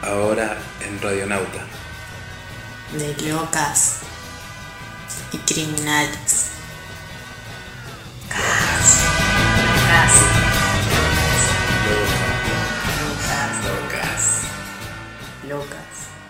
ahora en Radionauta. De locas y criminales. Locas. Locas.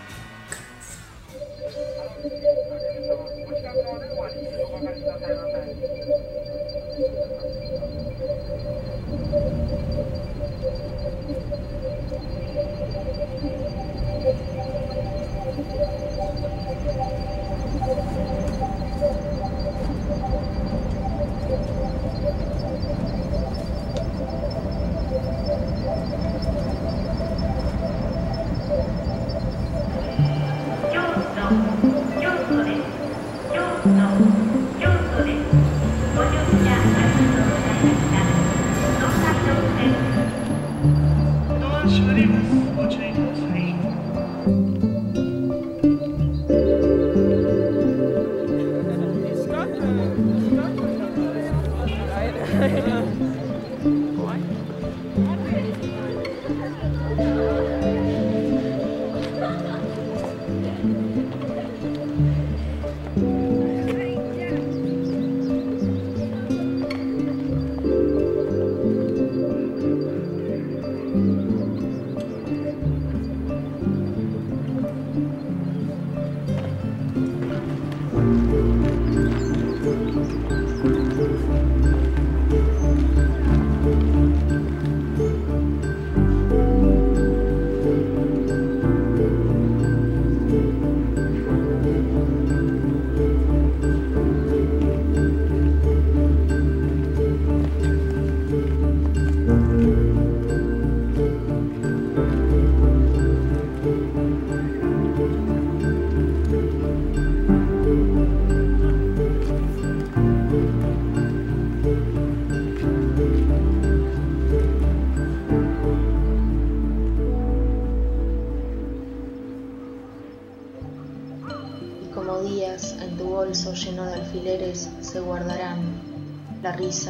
Como días en tu bolso lleno de alfileres se guardarán la risa,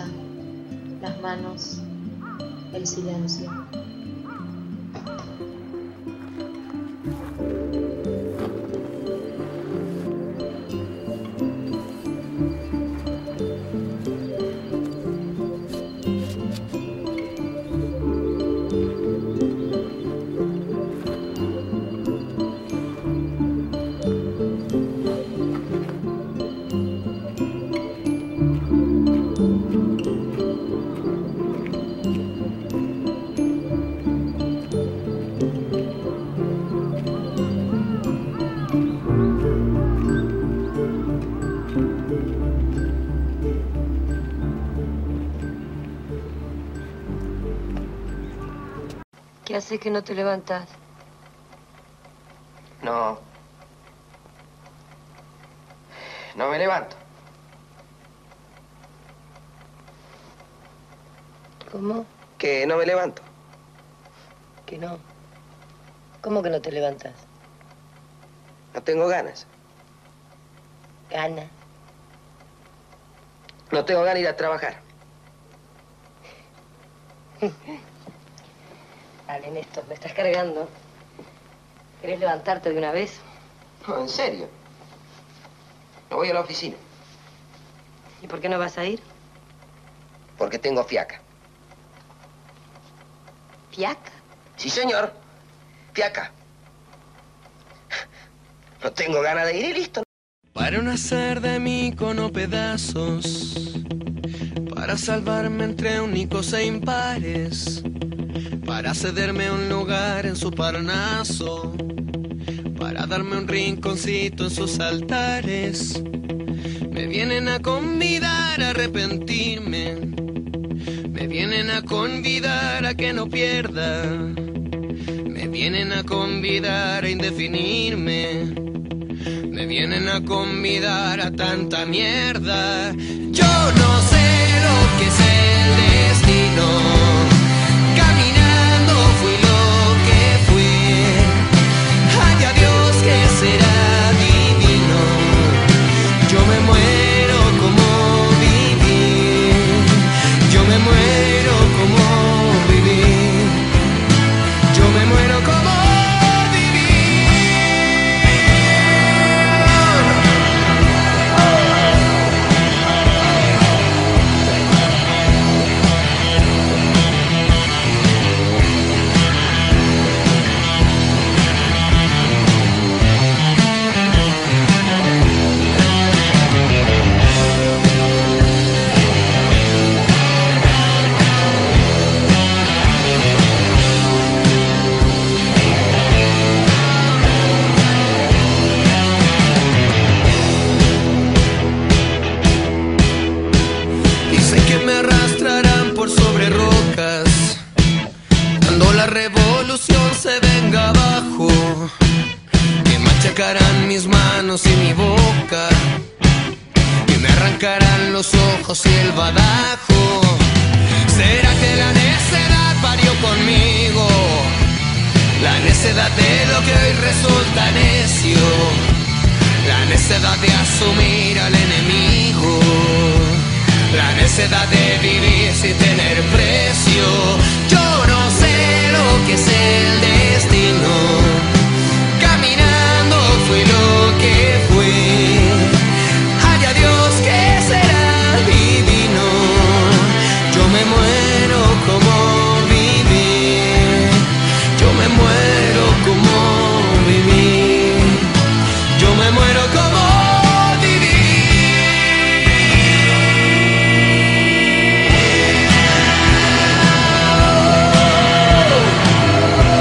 las manos, el silencio. ¿Qué hace que no te levantas? No me levanto. ¿Cómo? Que no me levanto. Que no. ¿Cómo que no te levantas? No tengo ganas. ¿Ganas? No tengo ganas de ir a trabajar. Dale, Néstor, me estás cargando. ¿Querés levantarte de una vez? No, en serio. No voy a la oficina. ¿Y por qué no vas a ir? Porque tengo fiaca. ¿Fiaca? Sí, señor. Fiaca. No tengo ganas de ir y listo. Para no hacer de mí cono pedazos, para salvarme entre únicos e impares, para cederme un lugar en su Parnaso, para darme un rinconcito en sus altares. Me vienen a convidar a arrepentirme, me vienen a convidar a que no pierda, me vienen a convidar a indefinirme, me vienen a convidar a tanta mierda. Yo no sé lo que es el destino. Caminando fui lo que fui. Ay, adiós, que será divino. Yo me muero como vivir. Yo me muero como vivir. Yo me muero como vivir. volcarán mis manos y mi boca, y me arrancarán los ojos y el badajo. ¿Será que la necedad parió conmigo? La necedad de lo que hoy resulta necio, la necedad de asumir al enemigo, la necedad de vivir sin tener precio. Yo no sé lo que es el destino, caminando fui lo que fui. Haya Dios que será divino, yo me muero como viví, yo me muero como viví, yo me muero como viví.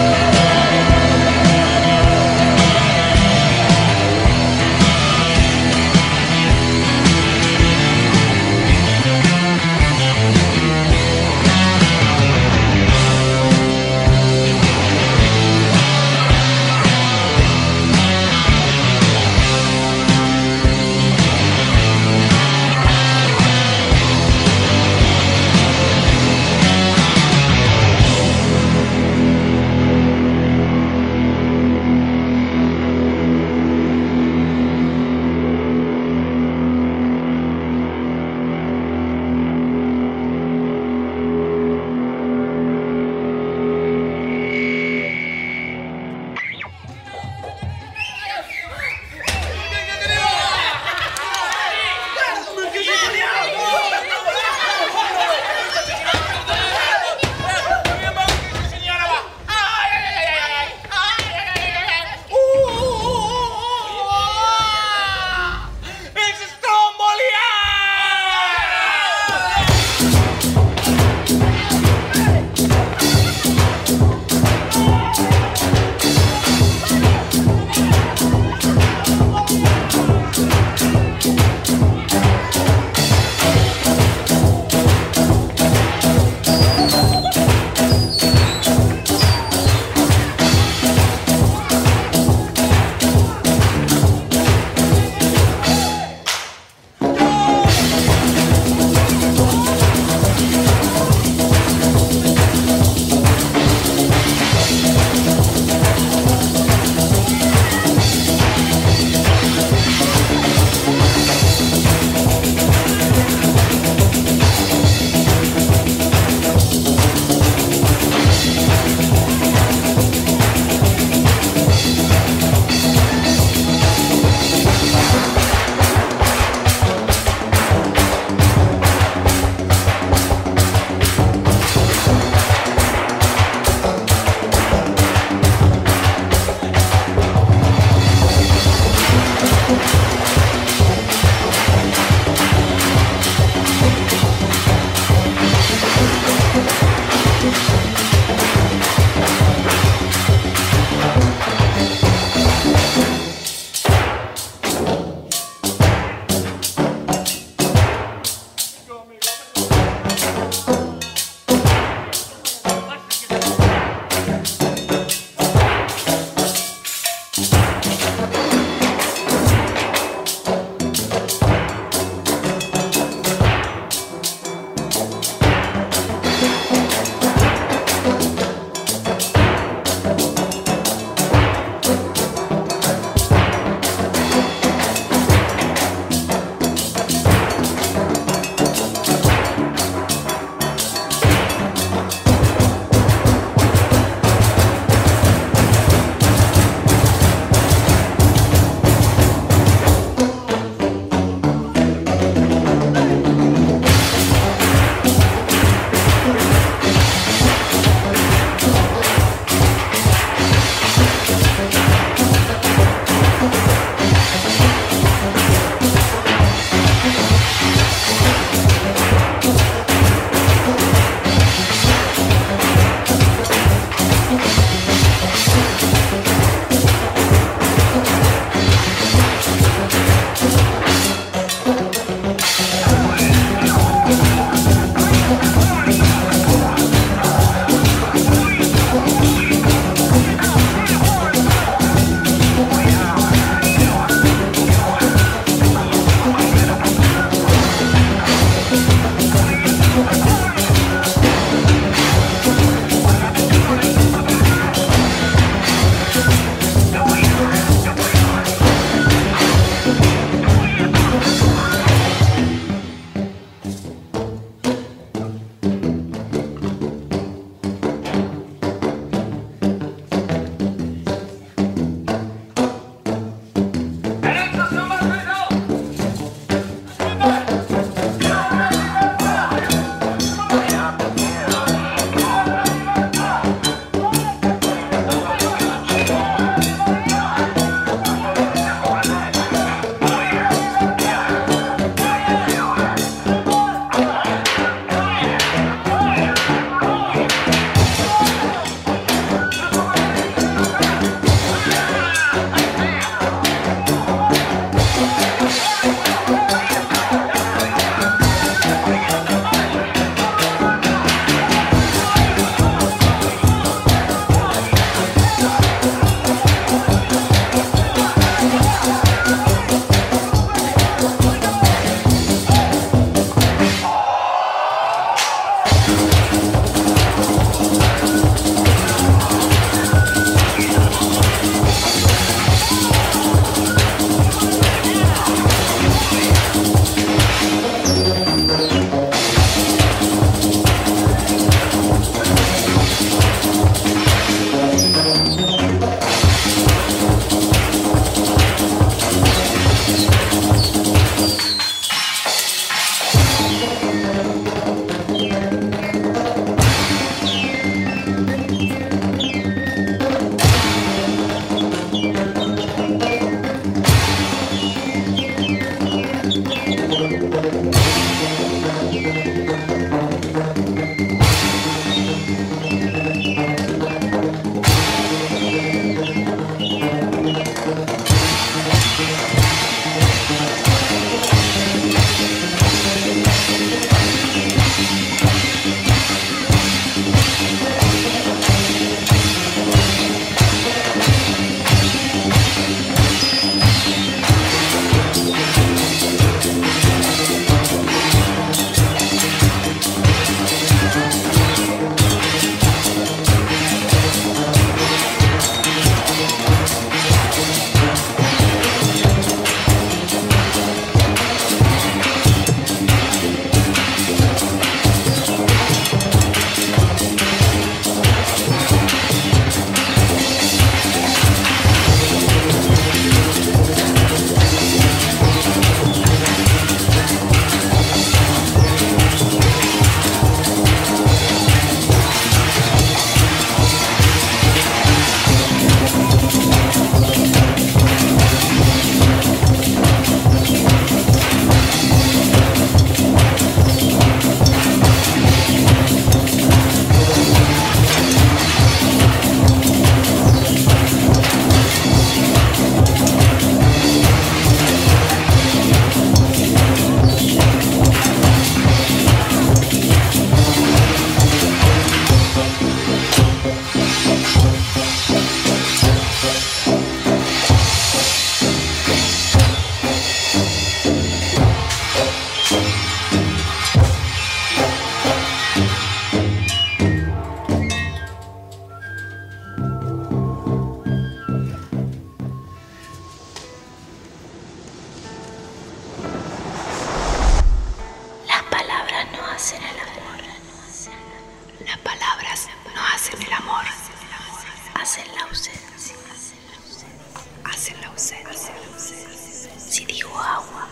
hacen la ausencia. Si digo agua,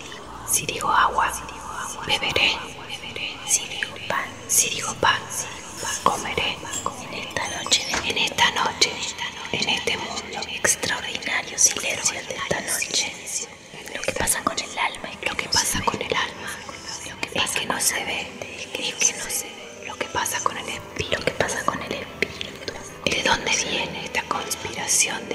beberé. Si digo pan, comeré. En esta noche, en este mundo extraordinario silencio de esta noche. Lo que pasa con el alma es que no se ve, lo que pasa con el espíritu. ¿De dónde viene esta conspiración de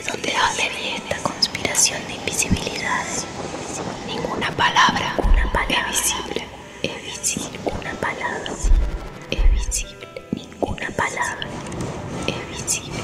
invisibilidad? Ninguna palabra es visible. Ninguna palabra es visible. Ninguna palabra es visible.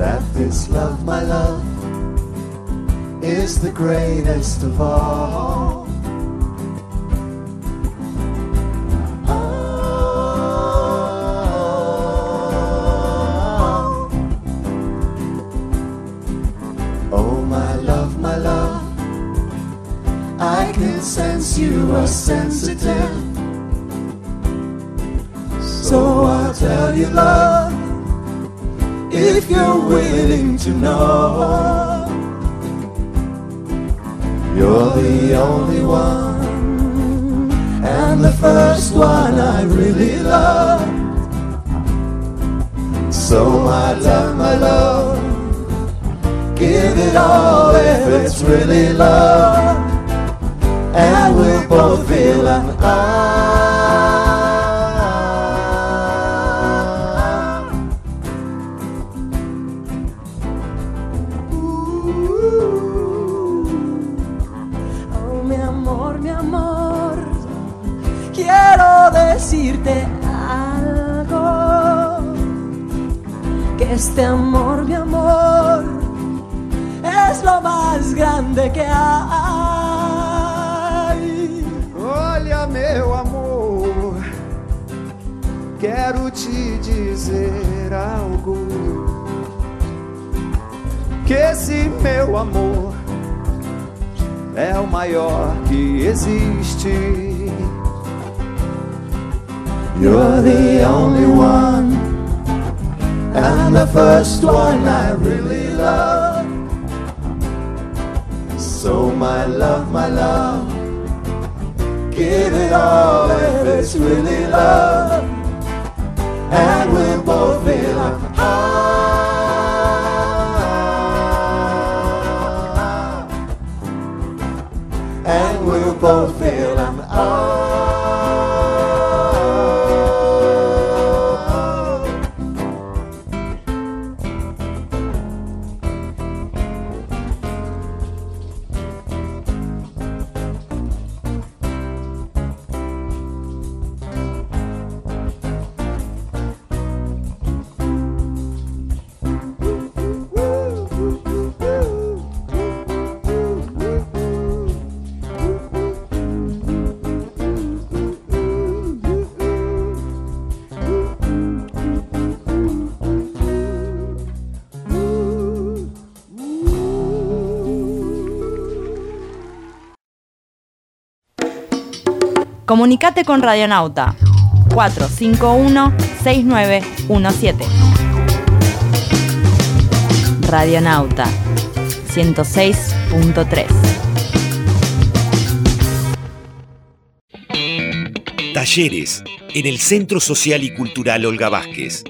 that this love, my love, is the greatest of all. Oh, my love, I can sense you are sensitive. So I'll tell you, love, if you're willing to know, you're the only one, and the first one I really loved. So my love, give it all if it's really love, and we'll both feel an Oh, mi amor, quiero decirte algo, que este amor, mi amor, es lo más grande que hay. Olha, meu amor, quero te dizer algo, que esse meu amor é o maior que existe. You're the only one, and the first one I really love. So my love, give it all if it's really love, and we'll both feel and we'll both feel Comunicate con Radionauta 451-6917. Radionauta 106.3. Talleres en el Centro Social y Cultural Olga Vázquez.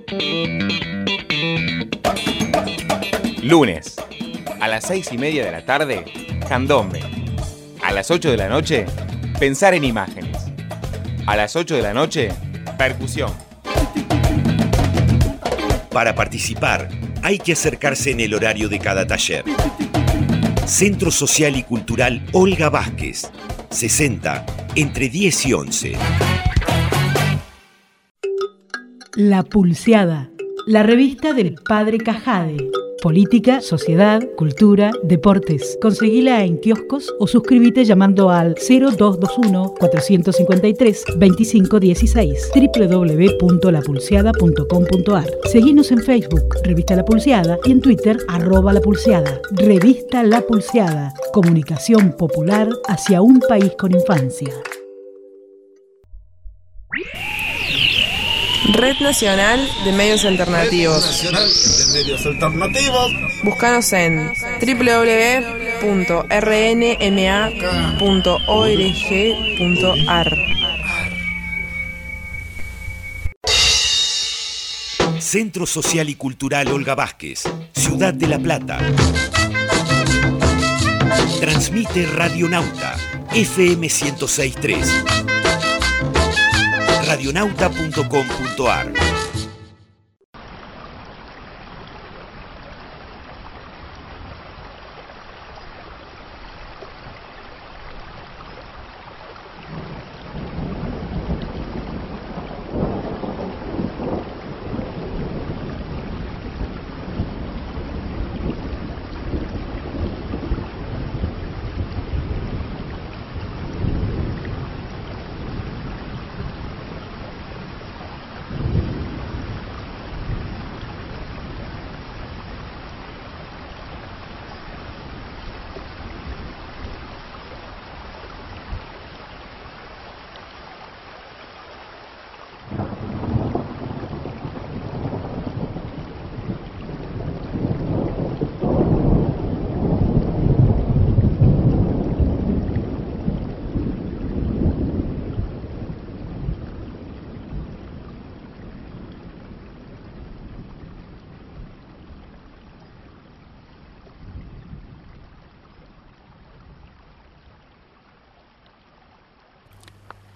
Lunes, a las 6:30 de la tarde, candombe. A las 8 de la noche, pensar en imágenes. A las 8 de la noche, percusión. Para participar, hay que acercarse en el horario de cada taller. Centro Social y Cultural Olga Vázquez, 60, entre 10 y 11. La Pulseada, la revista del Padre Cajade. Política, sociedad, cultura, deportes. Conseguila en kioscos o suscríbete llamando al 0221-453-2516 www.lapulseada.com.ar. Seguinos en Facebook, Revista La Pulseada, y en Twitter, @lapulseada. Revista La Pulseada. Comunicación popular hacia un país con infancia. Red Nacional de Medios Alternativos. Búscanos en www.rnma.org.ar. Centro Social y Cultural Olga Vázquez, Ciudad de La Plata. Transmite Radionauta, FM 106.3. Radionauta.com.ar.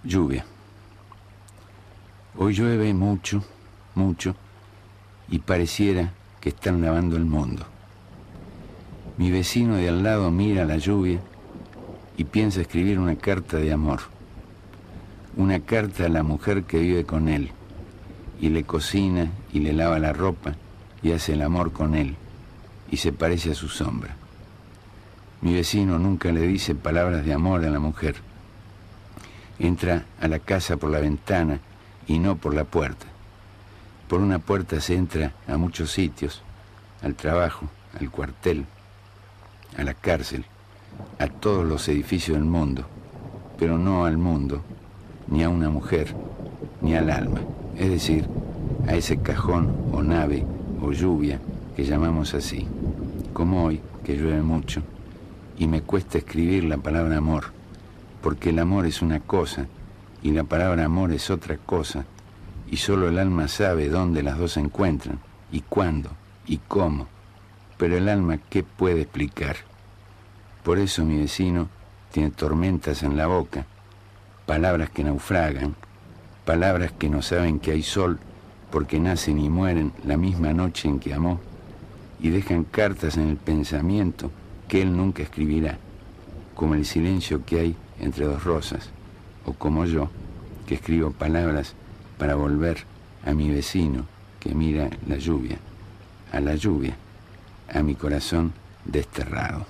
Lluvia. Hoy llueve mucho, mucho, y pareciera que están lavando el mundo. Mi vecino de al lado mira la lluvia y piensa escribir una carta de amor. Una carta a la mujer que vive con él, y le cocina y le lava la ropa y hace el amor con él, y se parece a su sombra. Mi vecino nunca le dice palabras de amor a la mujer. Entra a la casa por la ventana y no por la puerta. Por una puerta se entra a muchos sitios, al trabajo, al cuartel, a la cárcel, a todos los edificios del mundo, pero no al mundo, ni a una mujer, ni al alma, es decir, a ese cajón o nave o lluvia que llamamos así, como hoy, que llueve mucho, y me cuesta escribir la palabra amor, porque el amor es una cosa y la palabra amor es otra cosa, y solo el alma sabe dónde las dos se encuentran, y cuándo, y cómo, pero el alma, ¿qué puede explicar? Por eso mi vecino tiene tormentas en la boca, palabras que naufragan, palabras que no saben que hay sol porque nacen y mueren la misma noche en que amó, y dejan cartas en el pensamiento que él nunca escribirá, como el silencio que hay entre dos rosas, o como yo, que escribo palabras para volver a mi vecino que mira la lluvia, a mi corazón desterrado.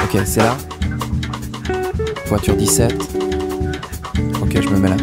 Ok, c'est là. Voiture 17. Ok, je me mets là.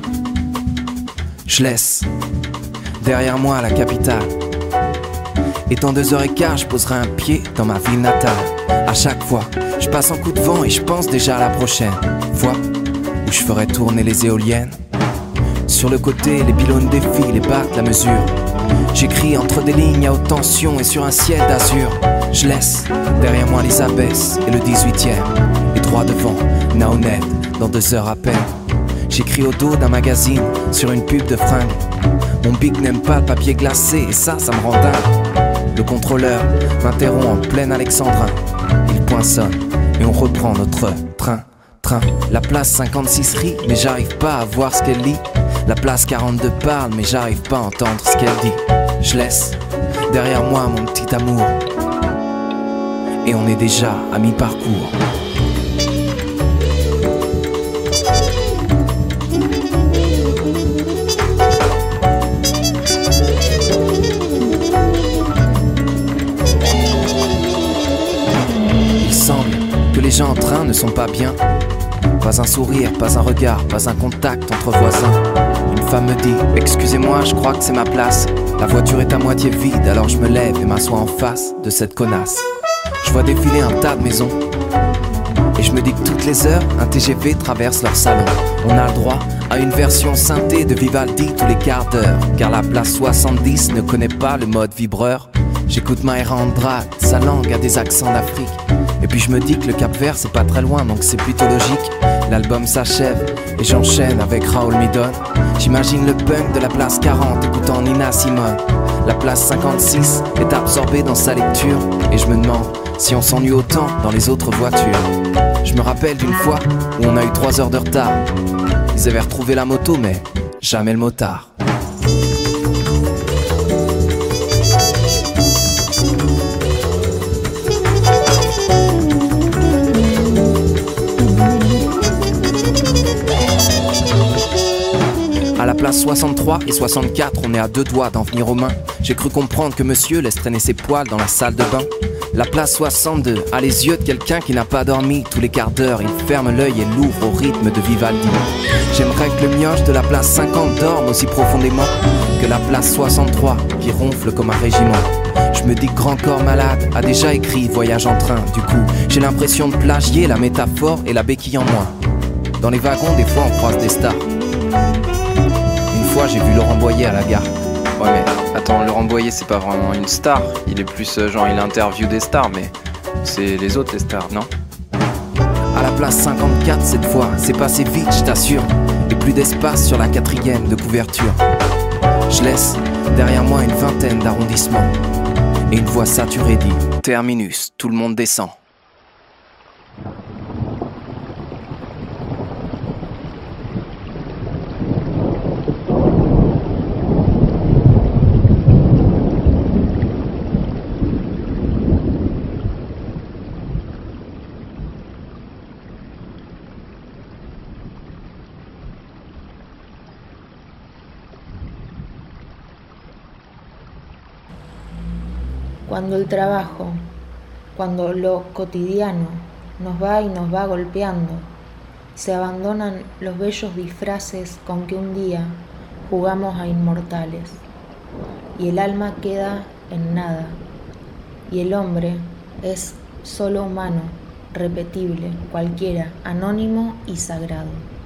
Je laisse derrière moi la capitale. Et dans 2h15, je poserai un pied dans ma ville natale. À chaque fois, je passe un coup de vent et je pense déjà à la prochaine fois où je ferai tourner les éoliennes. Sur le côté, les pylônes défilent et battent la mesure. J'écris entre des lignes à haute tension et sur un ciel d'azur. Je laisse derrière moi les abesses et le 18e. Et droit devant, Naonet, dans 2 heures à peine. J'écris au dos d'un magazine sur une pub de fringues. Mon bic n'aime pas le papier glacé et ça me rend dingue. Le contrôleur m'interrompt en plein alexandrin. Il poinçonne et on reprend notre train. La place 56 rit mais j'arrive pas à voir ce qu'elle lit. La place 42 parle mais j'arrive pas à entendre ce qu'elle dit. Je laisse derrière moi mon petit amour. Et on est déjà à mi-parcours. Il semble que les gens en train ne sont pas bien. Pas un sourire, pas un regard, pas un contact entre voisins. Une femme me dit « Excusez-moi, je crois que c'est ma place ». La voiture est à moitié vide, alors je me lève et m'assois en face de cette connasse. Je vois défiler un tas de maisons et je me dis que toutes les heures, un TGV traverse leur salon. On a le droit à une version synthé de Vivaldi tous les quarts d'heure, car la place 70 ne connaît pas le mode vibreur. J'écoute Maëra Andrade, sa langue a des accents d'Afrique. Et puis je me dis que le Cap-Vert c'est pas très loin, donc c'est plutôt logique. L'album s'achève et j'enchaîne avec Raoul Midon. J'imagine le punk de la place 40 écoutant Nina Simone. La place 56 est absorbée dans sa lecture et je me demande si on s'ennuie autant dans les autres voitures. Je me rappelle d'une fois où on a eu 3 heures de retard. Ils avaient retrouvé la moto mais jamais le motard. À la place 63 et 64, on est à 2 doigts d'en venir aux mains. J'ai cru comprendre que monsieur laisse traîner ses poils dans la salle de bain. La place 62 a les yeux de quelqu'un qui n'a pas dormi. Tous les quarts d'heure, il ferme l'œil et l'ouvre au rythme de Vivaldi. J'aimerais que le mioche de la place 50 dorme aussi profondément que la place 63 qui ronfle comme un régiment. Je me dis que Grand Corps Malade a déjà écrit Voyage en train. Du coup, j'ai l'impression de plagier la métaphore et la béquille en moins. Dans les wagons, des fois, on croise des stars. Une fois, j'ai vu Laurent Boyer à la gare. Ouais, mais attends, Laurent Boyer, c'est pas vraiment une star. Il est plus genre, il interview des stars, mais c'est les autres les stars, non? À la place 54, cette fois, c'est passé vite, je t'assure. Et plus d'espace sur la 4e de couverture. Je laisse derrière moi une vingtaine d'arrondissements. Et une voix saturée dit « Terminus, tout le monde descend ». Cuando el trabajo, cuando lo cotidiano nos va y nos va golpeando, se abandonan los bellos disfraces con que un día jugamos a inmortales, y el alma queda en nada, y el hombre es solo humano, repetible, cualquiera, anónimo y sagrado.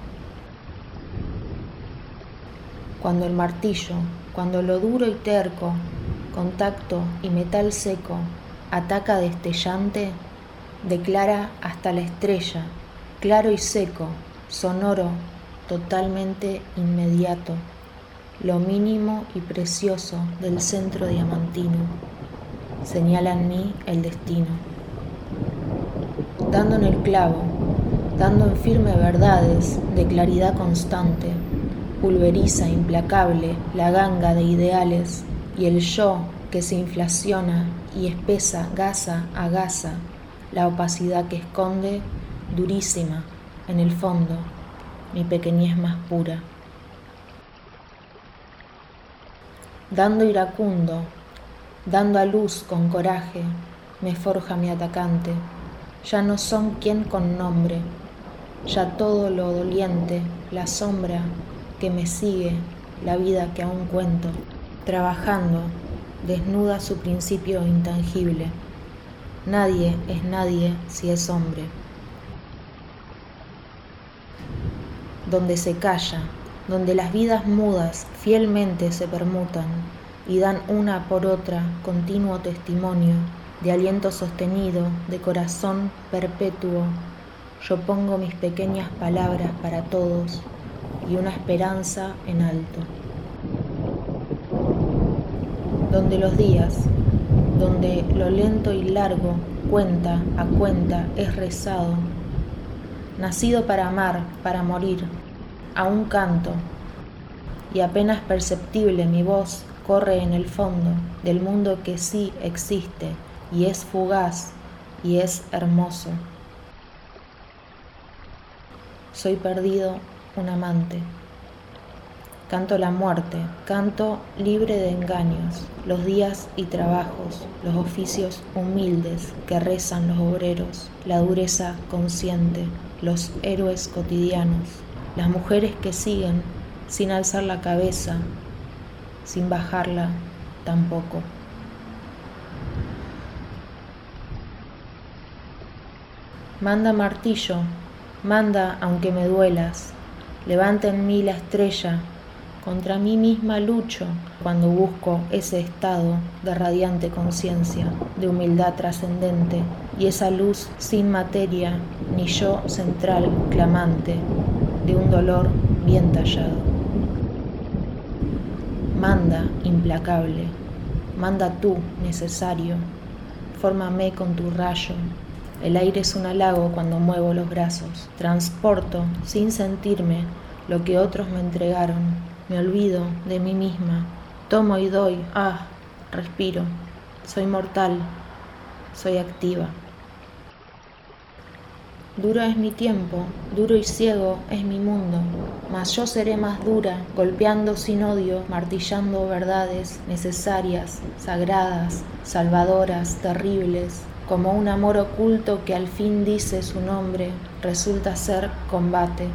Cuando el martillo, cuando lo duro y terco, contacto y metal seco, ataca destellante, declara hasta la estrella, claro y seco, sonoro, totalmente inmediato, lo mínimo y precioso del centro diamantino, señala en mí el destino. Dando en el clavo, dando en firme verdades de claridad constante, pulveriza implacable la ganga de ideales, y el yo que se inflaciona y espesa gasa a gasa, la opacidad que esconde, durísima, en el fondo, mi pequeñez más pura. Dando iracundo, dando a luz con coraje, me forja mi atacante, ya no son quien con nombre, ya todo lo doliente, la sombra que me sigue, la vida que aún cuento, trabajando, desnuda su principio intangible. Nadie es nadie si es hombre. Donde se calla, donde las vidas mudas fielmente se permutan y dan una por otra continuo testimonio de aliento sostenido, de corazón perpetuo, yo pongo mis pequeñas palabras para todos y una esperanza en alto. Donde los días, donde lo lento y largo, cuenta a cuenta, es rezado, nacido para amar, para morir, aún canto, y apenas perceptible mi voz corre en el fondo del mundo que sí existe, y es fugaz, y es hermoso. Soy perdido, un amante. Canto la muerte, canto libre de engaños, los días y trabajos, los oficios humildes que rezan los obreros, la dureza consciente, los héroes cotidianos, las mujeres que siguen sin alzar la cabeza, sin bajarla tampoco. Manda martillo, manda aunque me duelas, levanta en mí la estrella, contra mí misma lucho cuando busco ese estado de radiante conciencia, de humildad trascendente, y esa luz sin materia, ni yo central clamante, de un dolor bien tallado. Manda, implacable, manda tú, necesario, fórmame con tu rayo. El aire es un halago cuando muevo los brazos, transporto, sin sentirme, lo que otros me entregaron. Me olvido de mí misma, tomo y doy, respiro, soy mortal, soy activa. Duro es mi tiempo, duro y ciego es mi mundo, mas yo seré más dura, golpeando sin odio, martillando verdades necesarias, sagradas, salvadoras, terribles, como un amor oculto que al fin dice su nombre, resulta ser combate.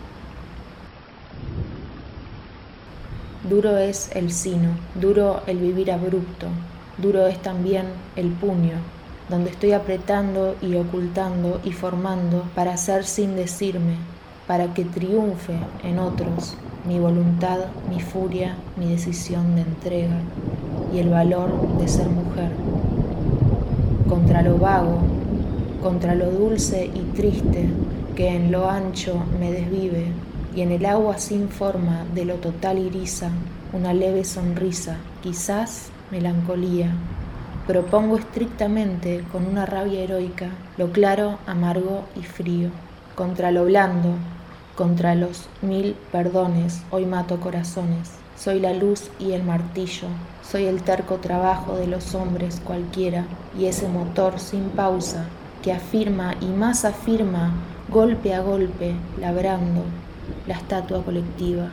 Duro es el sino, duro el vivir abrupto, duro es también el puño, donde estoy apretando y ocultando y formando para hacer sin decirme, para que triunfe en otros mi voluntad, mi furia, mi decisión de entrega y el valor de ser mujer. Contra lo vago, contra lo dulce y triste que en lo ancho me desvive, y en el agua sin forma de lo total iriza una leve sonrisa, quizás melancolía. Propongo estrictamente con una rabia heroica lo claro, amargo y frío. Contra lo blando, contra los 1000 perdones, hoy mato corazones. Soy la luz y el martillo, soy el terco trabajo de los hombres cualquiera y ese motor sin pausa que afirma y más afirma golpe a golpe, labrando la estatua colectiva.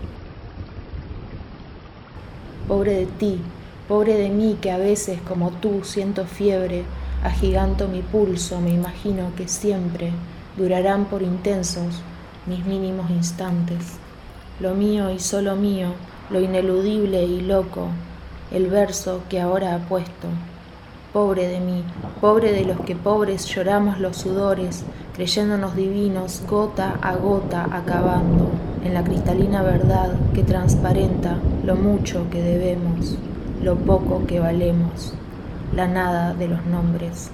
Pobre de ti, pobre de mí que a veces como tú siento fiebre, agiganto mi pulso, me imagino que siempre durarán por intensos mis mínimos instantes. Lo mío y solo mío, lo ineludible y loco, el verso que ahora apuesto. Pobre de mí, pobre de los que pobres lloramos los sudores, creyéndonos divinos, gota a gota acabando en la cristalina verdad que transparenta lo mucho que debemos, lo poco que valemos, la nada de los nombres.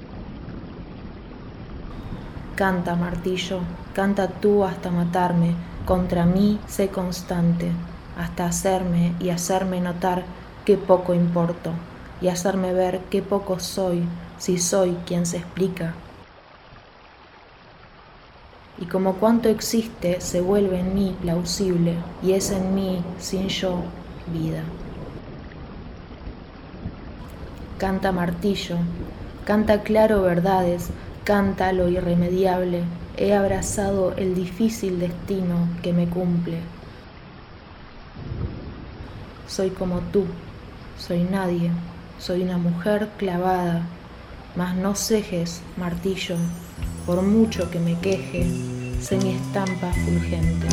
Canta, martillo, canta tú hasta matarme, contra mí sé constante, hasta hacerme y hacerme notar qué poco importo, y hacerme ver qué poco soy, si soy quien se explica. Y como cuanto existe se vuelve en mí plausible, y es en mí, sin yo, vida. Canta martillo, canta claro verdades, canta lo irremediable, he abrazado el difícil destino que me cumple. Soy como tú, soy nadie, soy una mujer clavada, mas no cejes, martillo, por mucho que me queje, sé mi estampa fulgente.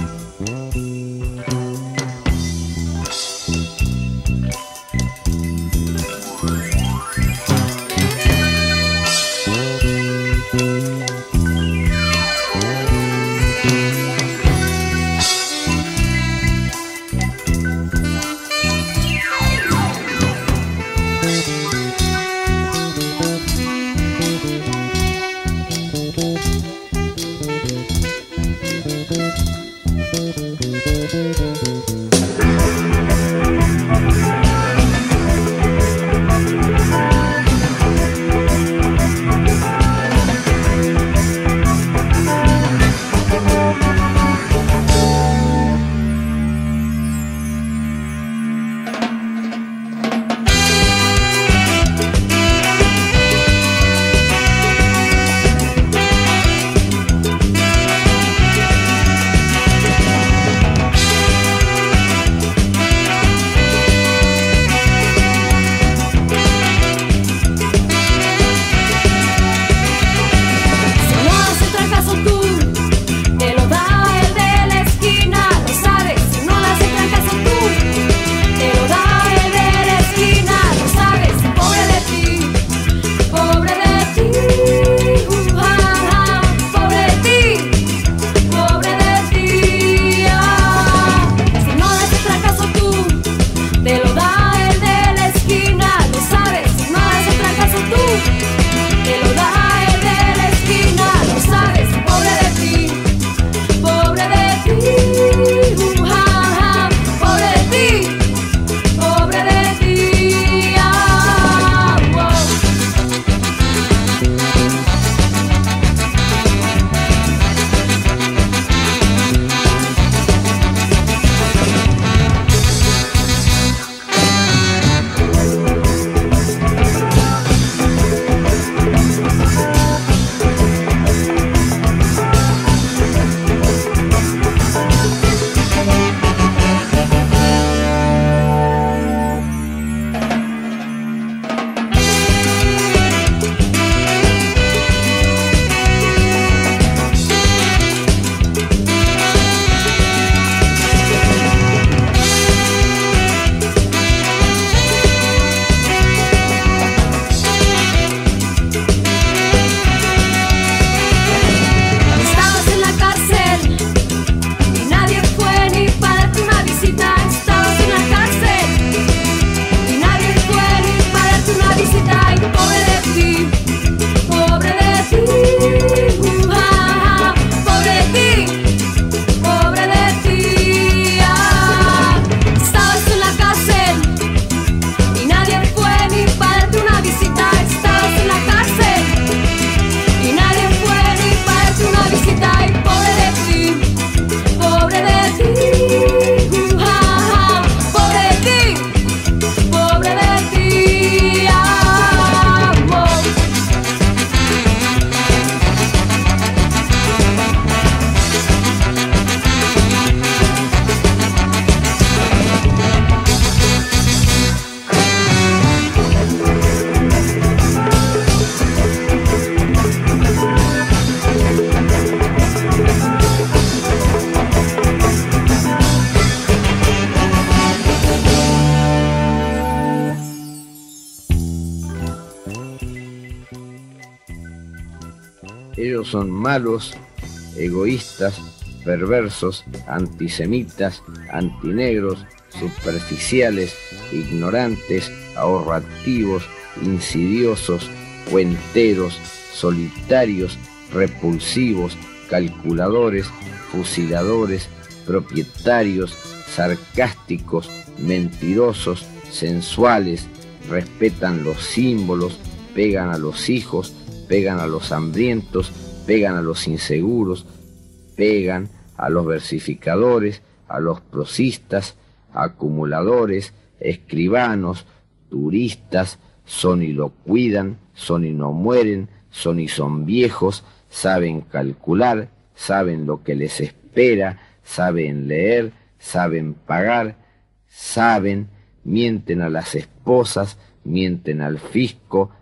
Ellos son malos, egoístas, perversos, antisemitas, antinegros, superficiales, ignorantes, ahorrativos, insidiosos, cuenteros, solitarios, repulsivos, calculadores, fusiladores, propietarios, sarcásticos, mentirosos, sensuales, respetan los símbolos, pegan a los hijos, pegan a los hambrientos, pegan a los inseguros, pegan a los versificadores, a los prosistas, acumuladores, escribanos, turistas, son y lo cuidan, son y no mueren, son y son viejos, saben calcular, saben lo que les espera, saben leer, saben pagar, saben, mienten a las esposas, mienten al fisco,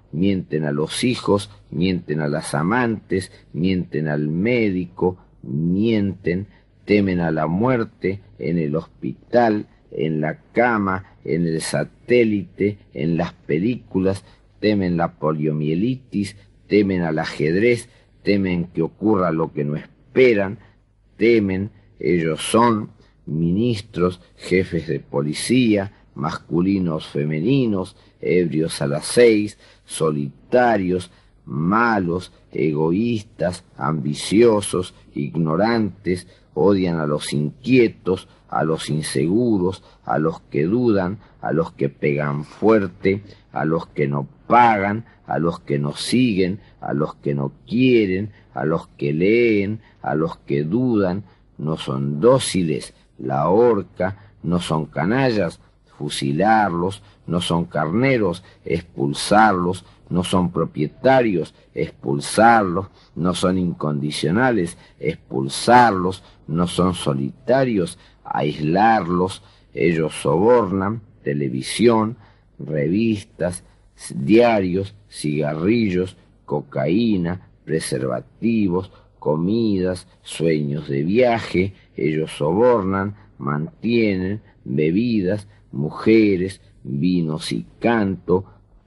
mienten a los hijos, mienten a las amantes, mienten al médico, mienten, temen a la muerte en el hospital, en la cama, en el satélite, en las películas, temen la poliomielitis, temen al ajedrez, temen que ocurra lo que no esperan, temen, ellos son ministros, jefes de policía, masculinos, femeninos, ebrios a las 6, solitarios, malos, egoístas, ambiciosos, ignorantes, odian a los inquietos, a los inseguros, a los que dudan, a los que pegan fuerte, a los que no pagan, a los que no siguen, a los que no quieren, a los que leen, a los que dudan, no son dóciles, la horca, no son canallas, fusilarlos, no son carneros, expulsarlos, no son propietarios, expulsarlos, no son incondicionales, expulsarlos, no son solitarios, aislarlos. Ellos sobornan televisión, revistas, diarios, cigarrillos, cocaína, preservativos, comidas, sueños de viaje. Ellos sobornan, mantienen bebidas, mujeres, vinos y canto,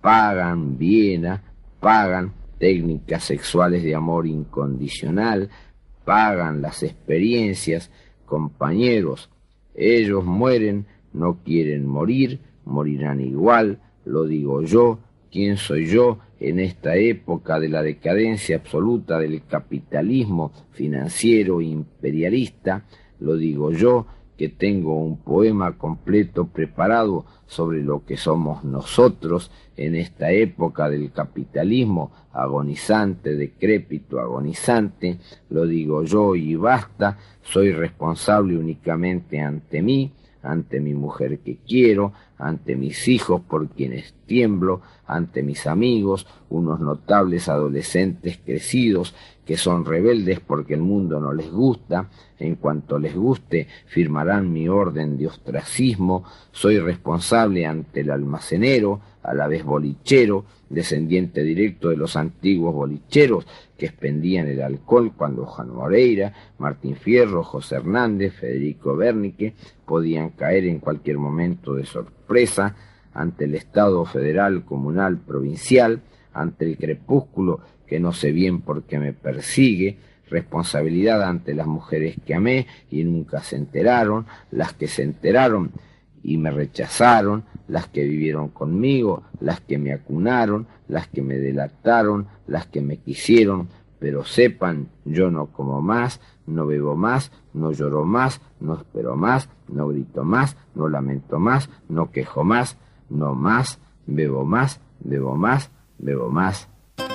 pagan Viena, pagan técnicas sexuales de amor incondicional, pagan las experiencias, compañeros. Ellos mueren, no quieren morir, morirán igual, lo digo yo. ¿Quién soy yo en esta época de la decadencia absoluta del capitalismo financiero e imperialista? Lo digo yo, que tengo un poema completo preparado sobre lo que somos nosotros en esta época del capitalismo agonizante, decrépito, agonizante. Lo digo yo y basta. Soy responsable únicamente ante mí, ante mi mujer que quiero, ante mis hijos por quienes tiemblo, ante mis amigos, unos notables adolescentes crecidos que son rebeldes porque el mundo no les gusta. En cuanto les guste, firmarán mi orden de ostracismo. Soy responsable ante el almacenero, a la vez bolichero, descendiente directo de los antiguos bolicheros que expendían el alcohol cuando Juan Moreira, Martín Fierro, José Hernández, Federico Bernique podían caer en cualquier momento de sorpresa ante el Estado federal, comunal, provincial, ante el crepúsculo que no sé bien por qué me persigue. Responsabilidad ante las mujeres que amé y nunca se enteraron, las que se enteraron y me rechazaron, las que vivieron conmigo, las que me acunaron, las que me delataron, las que me quisieron. Pero sepan, yo no como más, no bebo más, no lloro más, no espero más, no grito más, no lamento más, no quejo más, no más, bebo más, bebo más, bebo más.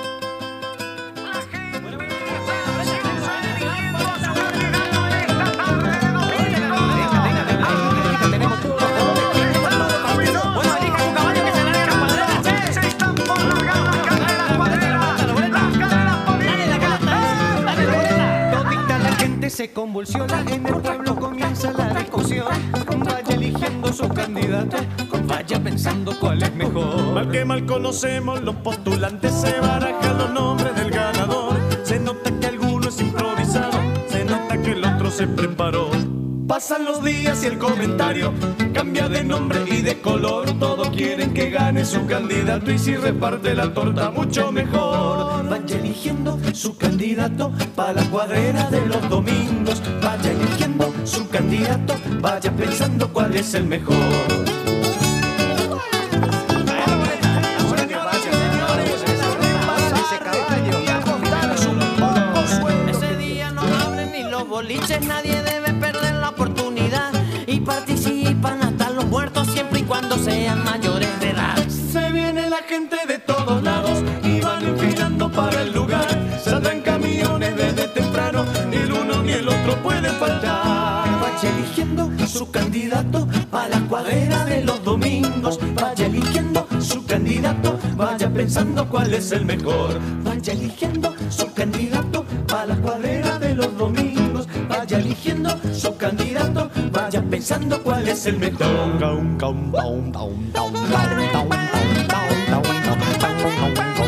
Se convulsiona, en el pueblo comienza la discusión. Vaya eligiendo su candidato, vaya pensando cuál es mejor. Mal que mal conocemos los postulantes, se barajan los nombres del ganador. Se nota que alguno es improvisado, se nota que el otro se preparó. Pasan los días y el comentario cambia de nombre y de color. Todos quieren que gane su candidato y si reparte la torta mucho mejor. Vaya eligiendo su candidato para la cuadrera de los domingos. Vaya eligiendo su candidato, vaya pensando cuál es el mejor. Ese día no abren ni los boliches, nadie debe perder la oportunidad y participan hasta los muertos siempre y cuando sean mayores de edad. Se viene la gente de todos lados y van enfilando para el lugar. Saldrán camiones desde temprano, ni el uno ni el otro pueden faltar. Vaya eligiendo su candidato para la cuadrera de los domingos. Vaya eligiendo su candidato, vaya pensando cuál es el mejor. Vaya eligiendo su candidato para la cuadrera de los domingos. Vaya eligiendo su candidato, vaya pensando cuál es el mejor.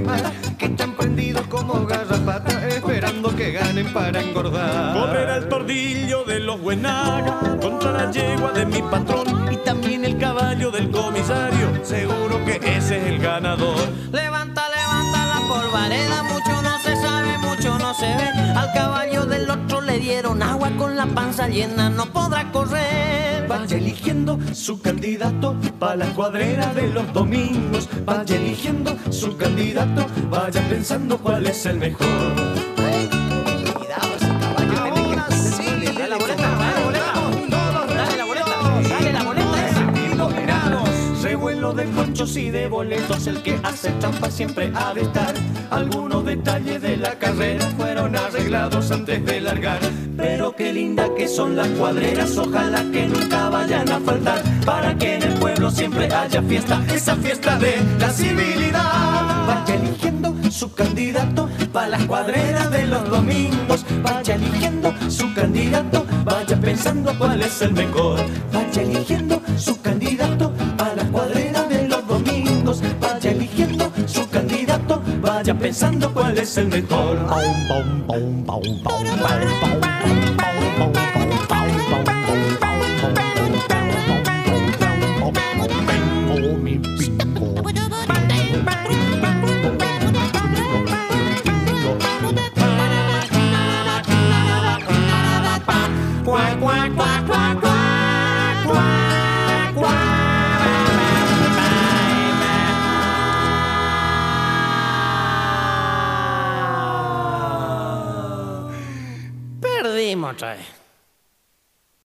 mar, que están prendidos como garrapatas, esperando que ganen para engordar. Correrá el tordillo de los Buenaga contra la yegua de mi patrón y también el caballo del comisario, seguro que ese es el ganador. Levanta, levanta la polvareda, mucho no se sabe, mucho no se ve. Al caballo del otro le dieron agua, con la panza llena no podrá correr. Vaya eligiendo su candidato para la cuadrera de los domingos. Vaya eligiendo su candidato, vaya pensando cuál es el mejor. Cuidado ese caballo. Ahora sí. Dale la boleta, dale la boleta. Dale la boleta, dale la boleta esa. Revuelo de conchos y de boletos, el que hace trampa siempre ha de estar. Algunos detalles de la carrera fueron arreglados antes de largar. Pero qué linda que son las cuadreras, ojalá que nunca vayan a faltar, para que en el pueblo siempre haya fiesta, esa fiesta de la civilidad. Vaya eligiendo su candidato para las cuadreras de los domingos. Vaya eligiendo su candidato, vaya pensando cuál es el mejor. Vaya eligiendo su candidato para las cuadreras de los domingos. Vaya eligiendo su candidato, vaya pensando cuál es el mejor. Perdimos otra vez.